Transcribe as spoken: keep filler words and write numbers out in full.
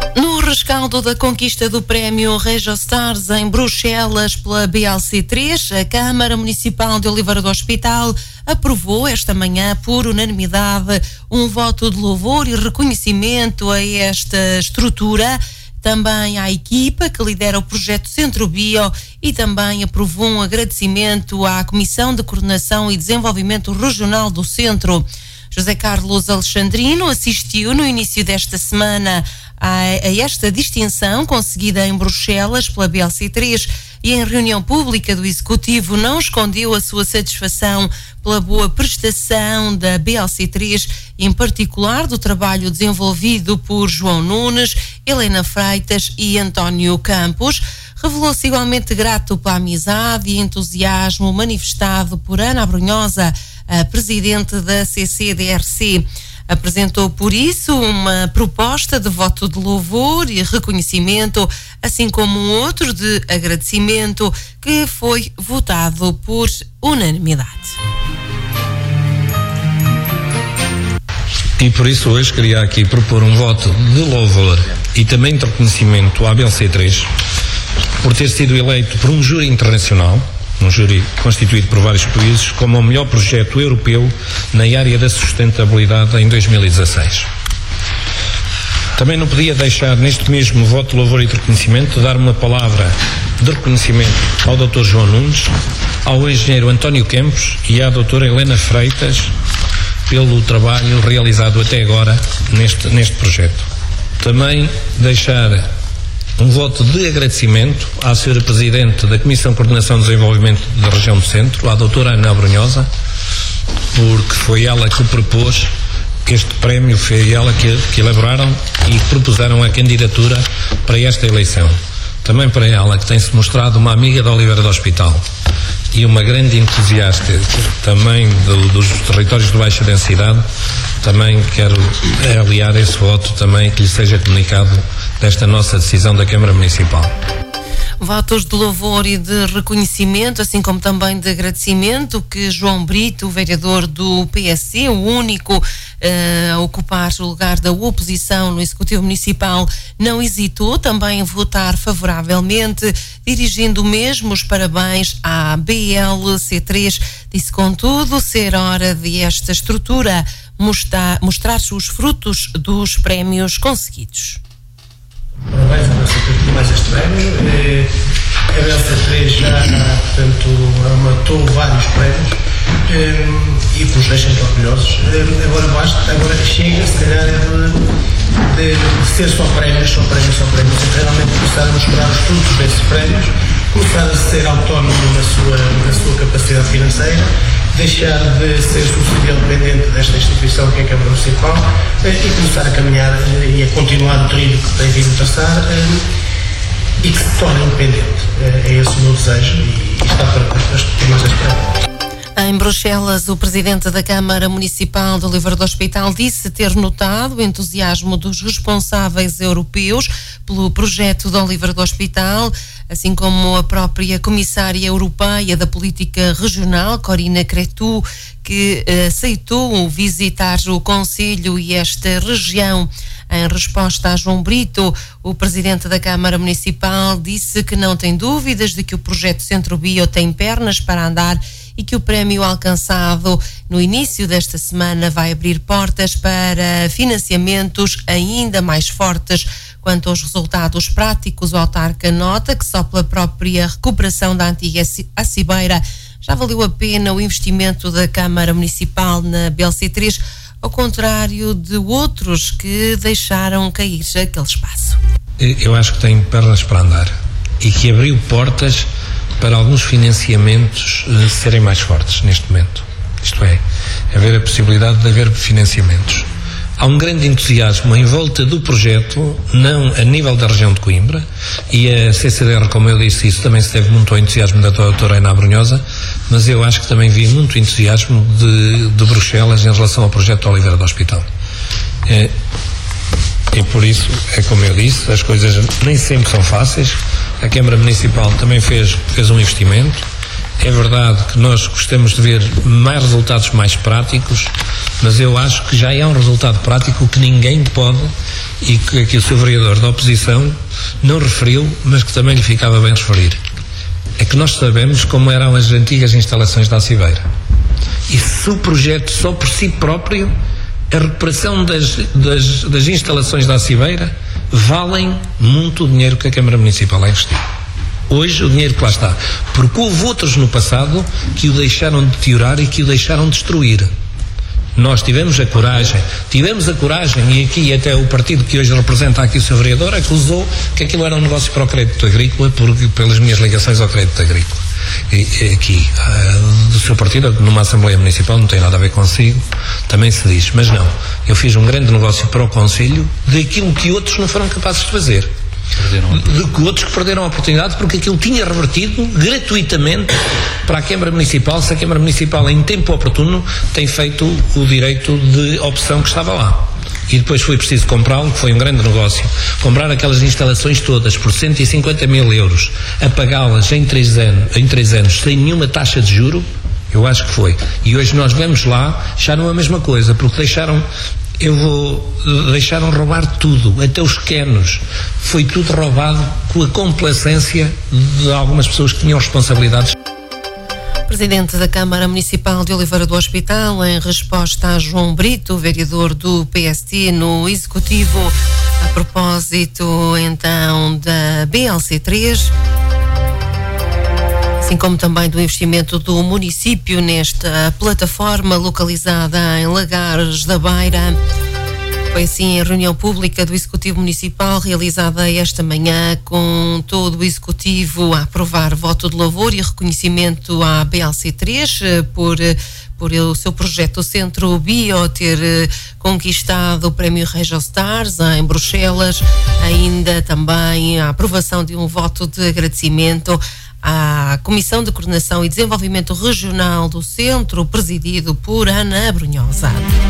No rescaldo da conquista do prémio Regio Stars em Bruxelas pela B L C três, a Câmara Municipal de Oliveira do Hospital aprovou esta manhã por unanimidade um voto de louvor e reconhecimento a esta estrutura, também à equipa que lidera o projeto Centro Bio, e também aprovou um agradecimento à Comissão de Coordenação e Desenvolvimento Regional do Centro. José Carlos Alexandrino assistiu no início desta semana a, a esta distinção conseguida em Bruxelas pela B L C três e em reunião pública do Executivo não escondeu a sua satisfação pela boa prestação da B L C três, em particular do trabalho desenvolvido por João Nunes, Helena Freitas e António Campos. Revelou-se igualmente grato pela amizade e entusiasmo manifestado por Ana Abrunhosa, a presidente da C C D R C. Apresentou, por isso, uma proposta de voto de louvor e reconhecimento, assim como um outro de agradecimento, que foi votado por unanimidade. E por isso hoje queria aqui propor um voto de louvor e também de reconhecimento à B L C três por ter sido eleito por um júri internacional, um júri constituído por vários países, como o melhor projeto europeu na área da sustentabilidade em dois mil e dezasseis. Também não podia deixar, neste mesmo voto de louvor e de reconhecimento, dar uma palavra de reconhecimento ao doutor João Nunes, ao engenheiro António Campos e à doutora Helena Freitas pelo trabalho realizado até agora neste, neste projeto. Também deixar um voto de agradecimento à senhora Presidente da Comissão de Coordenação e Desenvolvimento da Região do Centro, à doutora Ana Abrunhosa, porque foi ela que propôs este prémio, foi ela que, que elaboraram e que propuseram a candidatura para esta eleição. Também para ela, que tem-se mostrado uma amiga da Oliveira do Hospital e uma grande entusiasta também do, dos territórios de baixa densidade, também quero aliar esse voto também que lhe seja comunicado desta nossa decisão da Câmara Municipal. Votos de louvor e de reconhecimento, assim como também de agradecimento, que João Brito, o vereador do P S C, o único uh, a ocupar o lugar da oposição no Executivo Municipal, não hesitou também em votar favoravelmente, dirigindo mesmo os parabéns à B L C três. Disse, contudo, ser hora de esta estrutura mostrar, mostrar os frutos dos prémios conseguidos. Parabéns à B L C três por mais este prémio. A B L C três já, portanto, armatou vários prémios e que nos deixam orgulhosos. Agora basta, agora chega, se calhar, de, de, de ser só prémios, só prémios, só prémios, e realmente começar a mostrar os frutos desses prémios, começar a ser autónomo na sua, na sua capacidade financeira, deixar de ser subsidiário dependente desta instituição que é a Câmara Municipal e começar a caminhar e a continuar o trilho que tem vindo a traçar e que se torne independente. É esse o meu desejo e está para as temas deste prémio. Em Bruxelas, o presidente da Câmara Municipal de Oliveira do Hospital disse ter notado o entusiasmo dos responsáveis europeus pelo projeto de Oliveira do Hospital, assim como a própria comissária europeia da política regional, Corina Cretu, que aceitou visitar o concelho e esta região. Em resposta a João Brito, o presidente da Câmara Municipal disse que não tem dúvidas de que o projeto Centro Bio tem pernas para andar e que o prémio alcançado no início desta semana vai abrir portas para financiamentos ainda mais fortes. Quanto aos resultados práticos, o autarca nota que só pela própria recuperação da antiga Acibeira já valeu a pena o investimento da Câmara Municipal na B L C três, ao contrário de outros que deixaram cair aquele espaço. Eu acho que tem pernas para andar e que abriu portas para alguns financiamentos uh, serem mais fortes neste momento. Isto é, haver a possibilidade de haver financiamentos. Há um grande entusiasmo em volta do projeto, não a nível da região de Coimbra, e a C C D R, como eu disse, isso também se deve muito ao entusiasmo da doutora Ana Abrunhosa, mas eu acho que também vi muito entusiasmo de, de Bruxelas em relação ao projeto de Oliveira do Hospital. É, e por isso, é como eu disse, as coisas nem sempre são fáceis. A Câmara Municipal também fez, fez um investimento. É verdade que nós gostamos de ver mais resultados mais práticos, mas eu acho que já é um resultado prático que ninguém pode e que aqui o seu vereador da oposição não referiu, mas que também lhe ficava bem referir. É que nós sabemos como eram as antigas instalações da Aciveira. E se o projeto só por si próprio, a recuperação das, das, das instalações da Aciveira, valem muito o dinheiro que a Câmara Municipal lá investiu. Hoje o dinheiro que lá está. Porque houve outros no passado que o deixaram de deteriorar e que o deixaram de destruir. Nós tivemos a coragem, tivemos a coragem, e aqui até o partido que hoje representa aqui o seu vereador acusou que aquilo era um negócio para o crédito agrícola, porque, pelas minhas ligações ao crédito agrícola. E, e aqui, uh, do seu partido, numa Assembleia Municipal, não tem nada a ver consigo, também se diz, mas não, eu fiz um grande negócio para o Conselho daquilo que outros não foram capazes de fazer. De que outros que perderam a oportunidade, porque aquilo tinha revertido gratuitamente para a Câmara Municipal, se a Câmara Municipal em tempo oportuno tem feito o direito de opção que estava lá. E depois foi preciso comprá-lo, que foi um grande negócio. Comprar aquelas instalações todas por cento e cinquenta mil euros, a pagá-las em três anos, em três anos sem nenhuma taxa de juro, eu acho que foi. E hoje nós vamos lá, já não é a mesma coisa, porque deixaram... Eu vou... deixaram roubar tudo, até os canos. Foi tudo roubado com a complacência de algumas pessoas que tinham responsabilidades. Presidente da Câmara Municipal de Oliveira do Hospital, em resposta a João Brito, vereador do P S T no Executivo, a propósito então da B L C três, assim como também do investimento do município nesta plataforma localizada em Lagares da Beira. Foi assim em reunião pública do Executivo Municipal realizada esta manhã, com todo o Executivo a aprovar voto de louvor e reconhecimento à B L C três por, por o seu projeto Centro Bio ter conquistado o prémio Regiostars em Bruxelas. Ainda também a aprovação de um voto de agradecimento à Comissão de Coordenação e Desenvolvimento Regional do Centro, presidido por Ana Brunhosa.